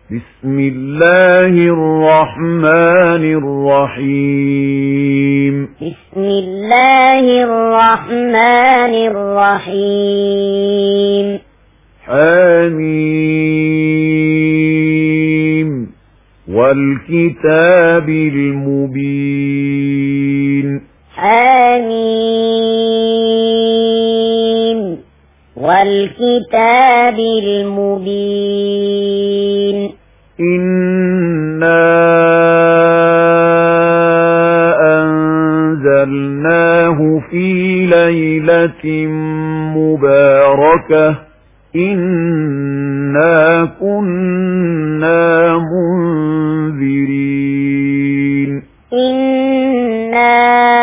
بسم الله الرحمن الرحيم بسم الله الرحمن الرحيم حميم والكتاب المبين حميم والكتاب المبين إنا أنزلناه في ليلة مباركة إنا كنا منذرين إنا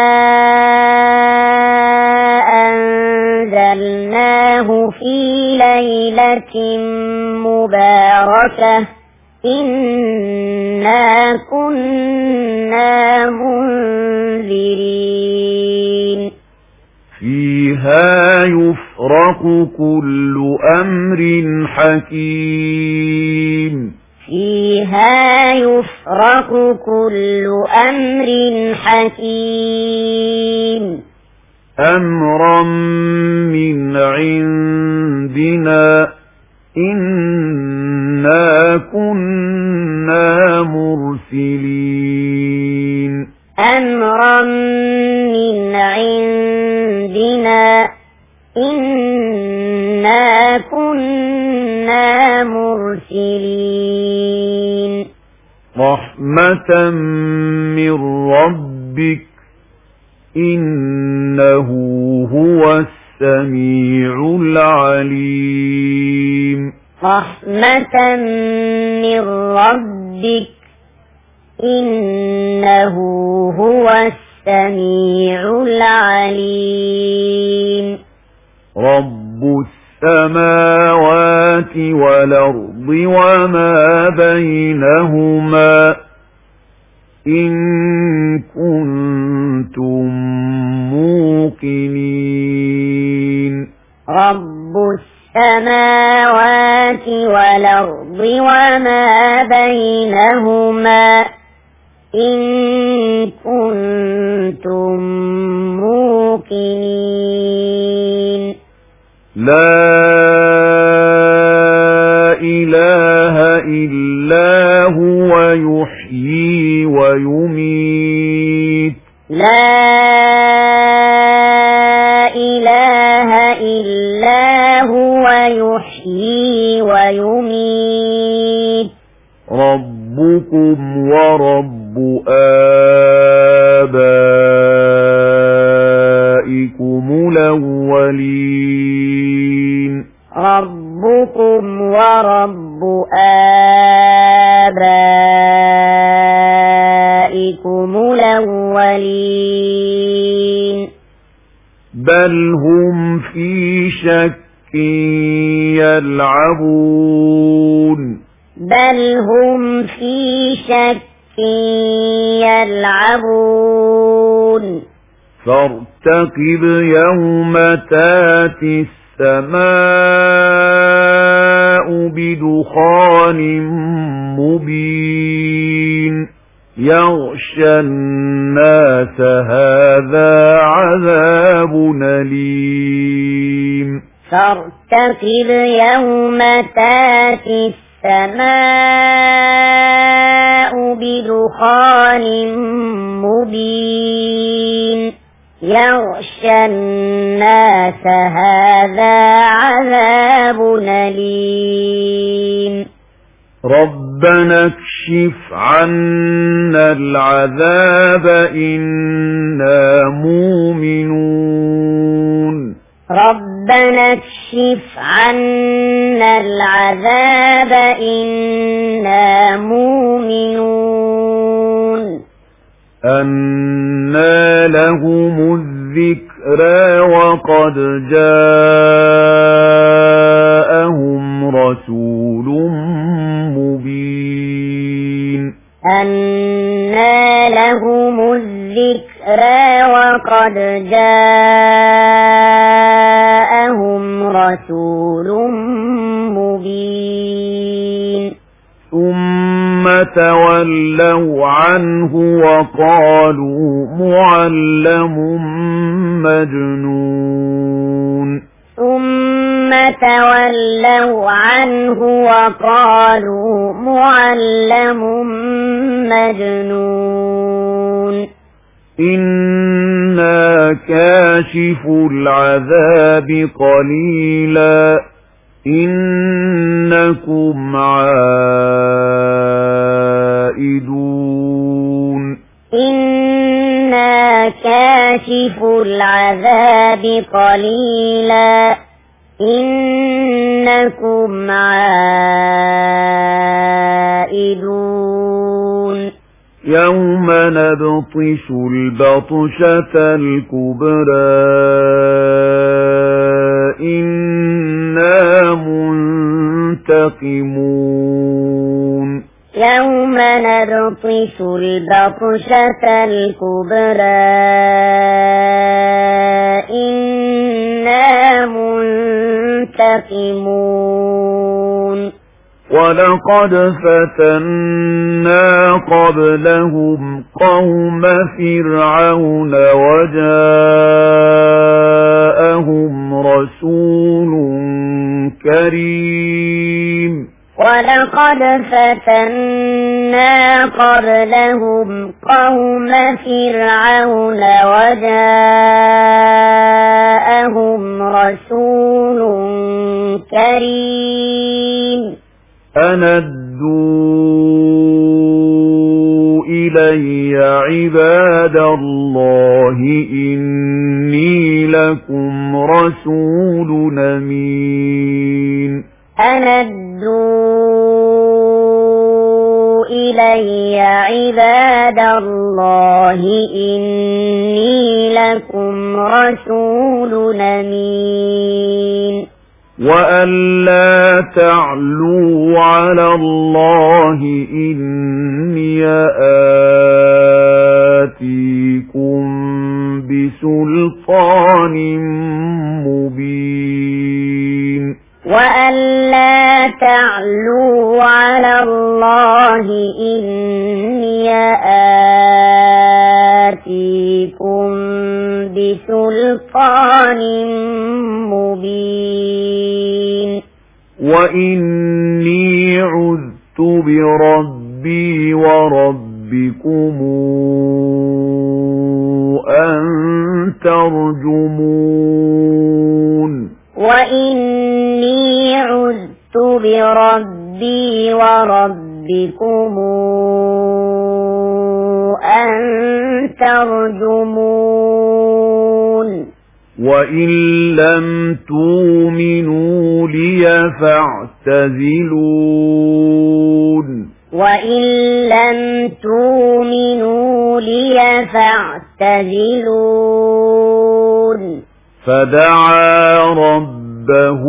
أنزلناه في ليلة مباركة إنا كنا منذرين فيها يفرق كل أمر حكيم فيها يفرق كل أمر حكيم أمرا من عندنا إنا كنا مرسلين أمرا من عندنا إنا كنا مرسلين رحمة من ربك إنه هو السميع العليم رحمة من ربك إنه هو السميع العليم رب السماوات والأرض وما بينهما إن كنتم موقنين رب السماوات والأرض وما بينهما إن كنتم موقنين لا إله إلا هو يحيي ويميت لا إله إلا هو يحيي ويميت ربكم ورب آبائكم الأولين ربكم ورب آبائكم الأولين بل هم في شك يلعبون بل هم في شك يلعبون فارتقب يوم تاتي السماء بدخان مبين يغشى الناس هذا عذاب أليم فارتقب يوم تاتي السماء بدخان مبين يغشى الناس هذا عذاب أليم ربنا اكشف عنا العذاب إنا مؤمنون ربنا اكشف عنا العذاب إنا مؤمنون أنى لهم الذكرى وقد جاءهم رسول مبين أنى لهم الذكرى وقد جاءهم رسول مبين ثم ثم تولوا عنه وقالوا معلم مجنون ثم تولوا عنه وقالوا معلم مجنون إنا كاشف العذاب قليلا إنكم عائدون إنا كاشف العذاب قليلا إنكم عائدون يوم نبطش البطشة الكبرى إنا منتقمون يوم نبطش البطشة الكبرى إنا منتقمون ولقد فتنا قبلهم قوم فرعون وجاءهم رسول كريم ولقد فتنا قبلهم قوم فرعون وجاءهم رسول كريم أن ادوا إلي عباد الله إني لكم رسول أمين أن ادوا إلي عباد الله إني لكم رسول أمين وأن لا تعلوا على الله إني آتيكم بسلطان مبين وأن لا تعلوا على الله إني آتيكم بسلطان مبين وإني عذت بربي وربكم أن ترجمون وإني عذت بربي وربكم أن ترجمون وإن لم تؤمنوا لي فاعتزلون وإن لم تؤمنوا لي فاعتزلون فدعا ربه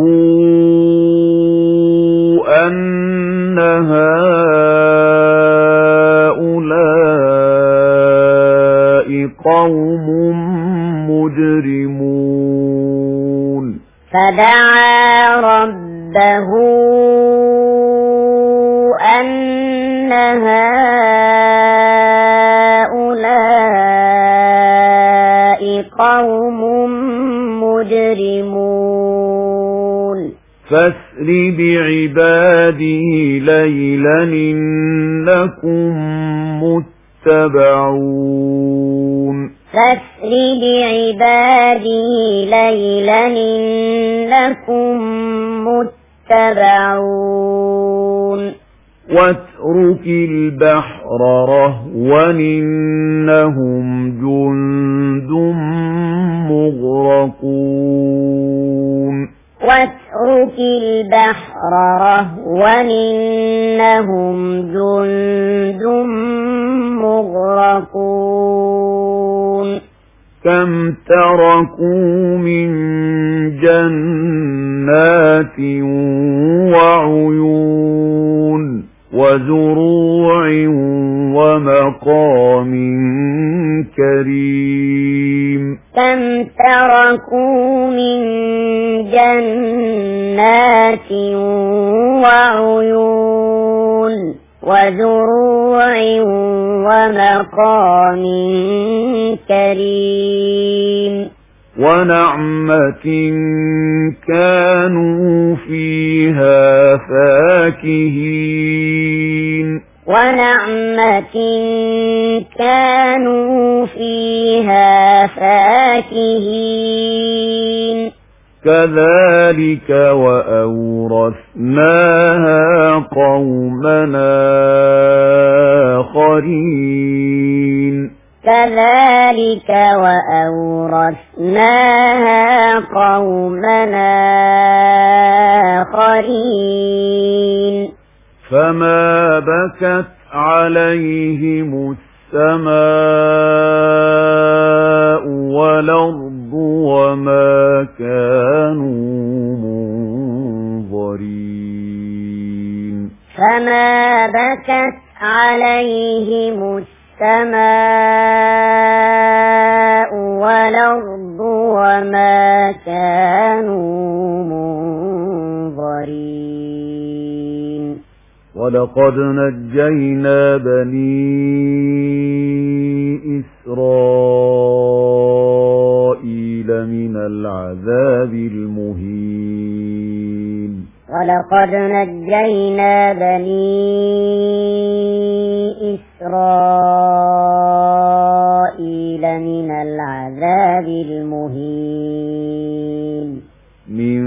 أن هؤلاء قوم مجرمون فدعا ربه أن هؤلاء قوم مجرمون فاسر بعبادي ليلا إنكم متبعون فاسر بعبادي ليلا إنكم متبعون واترك البحر رهوا إنهم جند مغرقون واترك البحر رهوا إنهم جند مغرقون كم تركوا من جنات وعيون وزروع ومقام كريم كم تركوا من جنات وعيون وزروع ومقام كريم ونعمة كانوا فيها فاكهين ونعمة كانوا فيها فاكهين كذلك وأورثناها قومنا آخرين كذلك وأورثناها قومنا آخرين فما بكت عليهم السماء والأرض وما كانوا منظرين فما بكت عليهم السماء والأرض وما كانوا منظرين ولقد نجينا بني إسرائيل من العذاب المهين ولقد نجينا بني إسرائيل من العذاب المهين من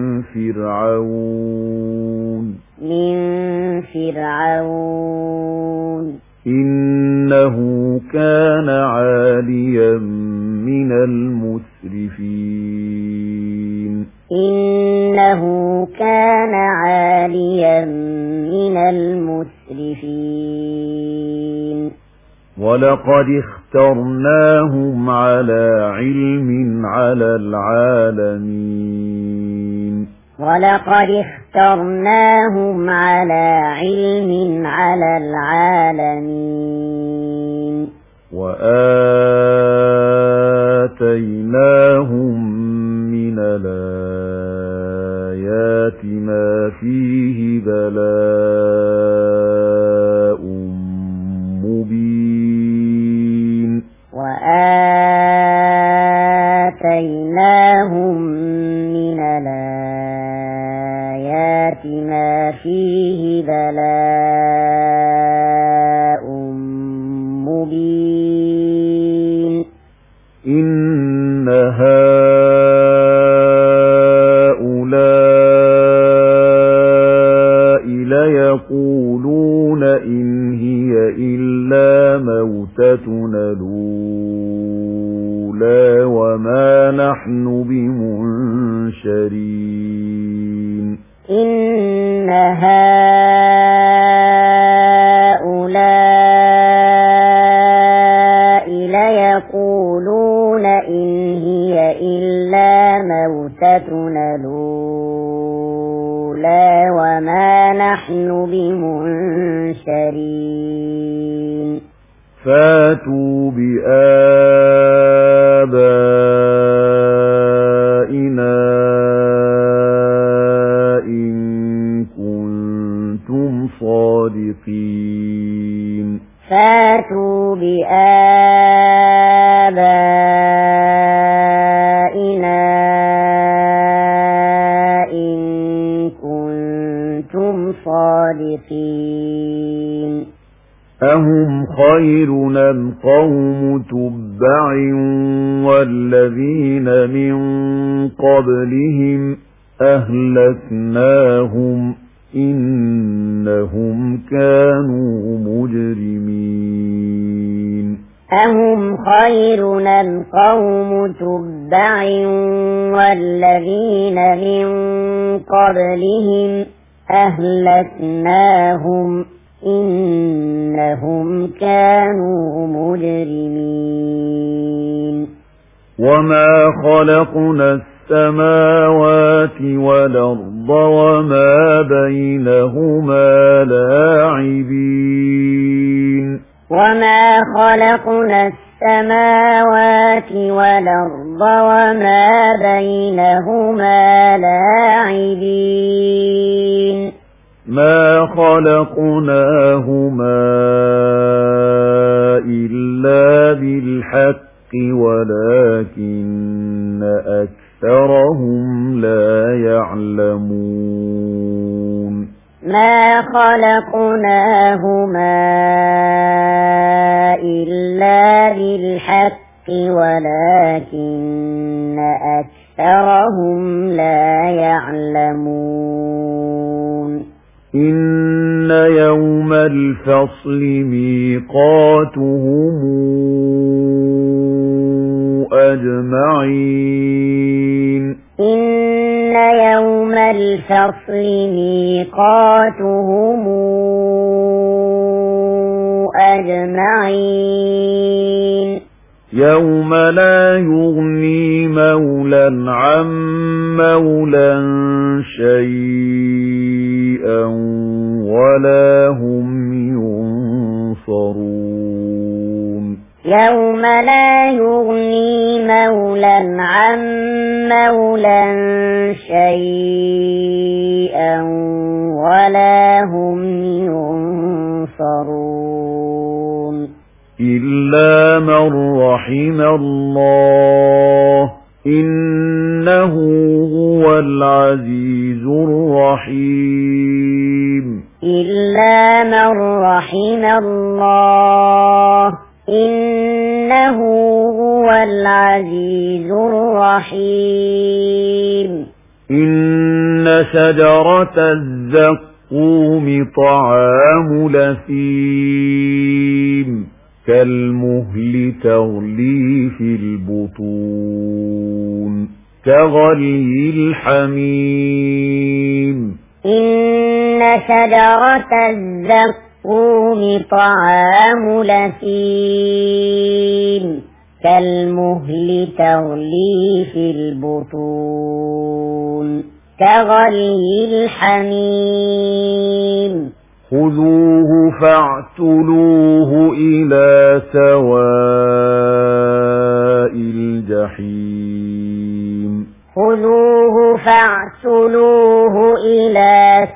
فرعون إنه كان عاليا من المسرفين إنه كان عاليا من المسرفين ولقد اخترناهم على علم على العالمين ولقد اخترناهم على علم على العالمين وآتيناهم من الآيات ما فيه بلاء مبين وآتيناهم من الآيات ما فيه بلاء مبين إن هؤلاء ليقولون إن هي إلا موتتنا الأولى وما نحن بمنشرين إن هؤلاء ليقولون إن هي إلا موتتنا الأولى وما نحن بمنشرين فاتوا بآبائنا إن كنتم صادقين فاتوا بآبائنا إن كنتم صادقين أهم خير أم قوم تبع والذين من قبلهم أهلكناهم إنهم كانوا مجرمين أهم خير أم قوم تبع والذين من قبلهم أهلكناهم إنهم كانوا مجرمين وما خلقنا السماوات والأرض وما بينهما لاعبين وما خلقنا السماوات والأرض وما بينهما لاعبين ما خلقناهما إلا بالحق ولكن أكثرهم لا يعلمون ما خلقناهما إلا بالحق ولكن أكثرهم لا يعلمون إن يوم الفصل ميقاتهم أجمعين إن يوم الفصل ميقاتهم أجمعين يوم لا يغني مولى عن مولى شيئا ولا هم ينصرون يوم لا يغني مولى عن مولى شيئا ولا هم ينصرون إلا من رحم الله إنه هو العزيز الرحيم إلا من رحم الله إنه هو العزيز الرحيم إن شجرة الزقوم طعام لثيم كالمهل تغلي في البطون كغلي الحميم إن شجرة الزقوم طعام لثيم كالمهل تغلي في البطون كغلي الحميم خذوه فاعتلوه إلى سواء الجحيم خذوه فاعتلوه إلى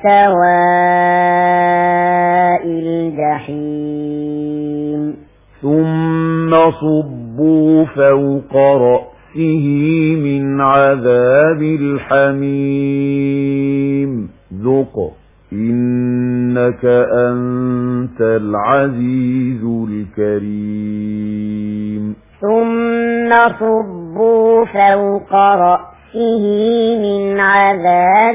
سواء الجحيم ثم صبوا فوق رأسه من عذاب الحميم ذق إنك أنت العزيز الكريم ثم صبوا فوق رأسه من عذاب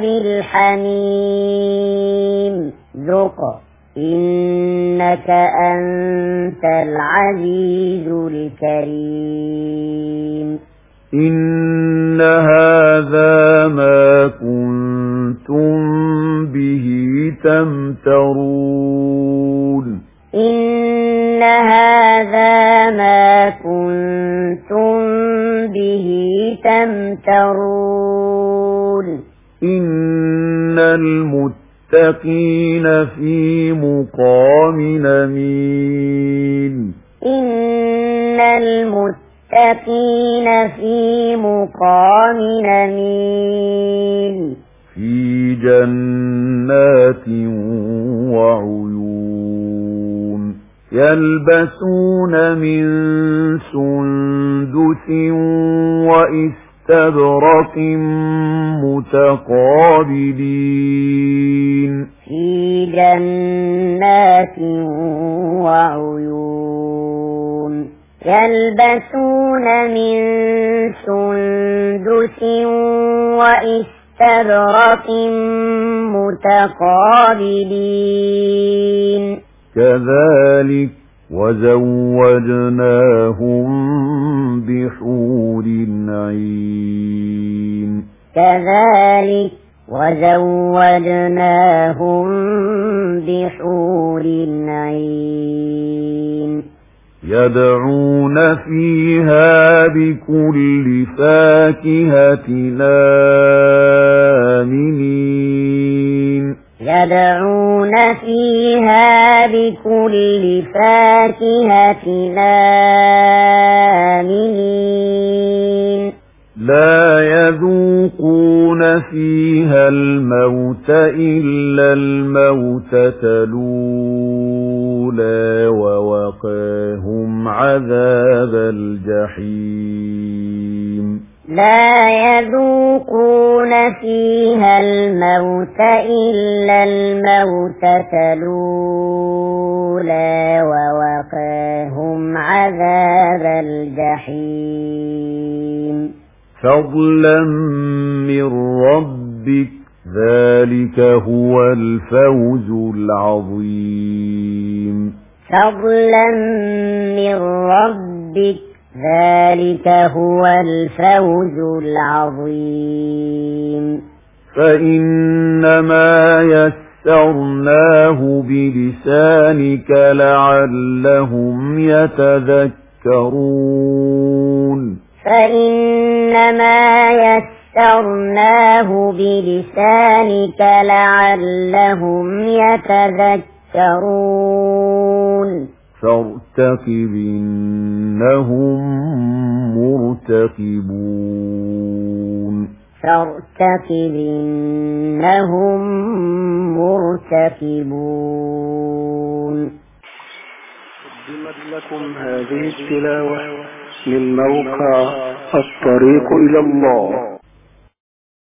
الحميم ذق إنك أنت العزيز الكريم إن هذا ما كنتم به تمترون إن هذا ما كنتم به تمترون إن المتقين في مقام أمين إن المتقين في مقام أمين في جنات وعيون يلبسون من سندس وإستبرق متقابلين في جنات وعيون يلبسون من سندس وإستبرق متقابلين كذلك وزوجناهم بحور عين كذلك وزوجناهم بحور عين يدعون فيها بكل فاكهة آمنين يدعون فيها بكل فاكهة آمنين لا يذوقون فيها الموت إلا الموتة الأولى ووقاهم عذاب الجحيم لا يذوقون فيها الموت إلا الموتة الأولى ووقاهم عذاب الجحيم فضلا من ربك ذلك هو الفوز العظيم فضلا من ربك ذلك هو الفوز العظيم فإنما يسرناه بلسانك لعلهم يتذكرون فإنما يسرناه بلسانك لعلهم يتذكرون فارتقب إنهم مرتقبون فارتقب إنهم مرتقبون. قدمت لكم هذه التلاوة من موقع الطريق إلى الله.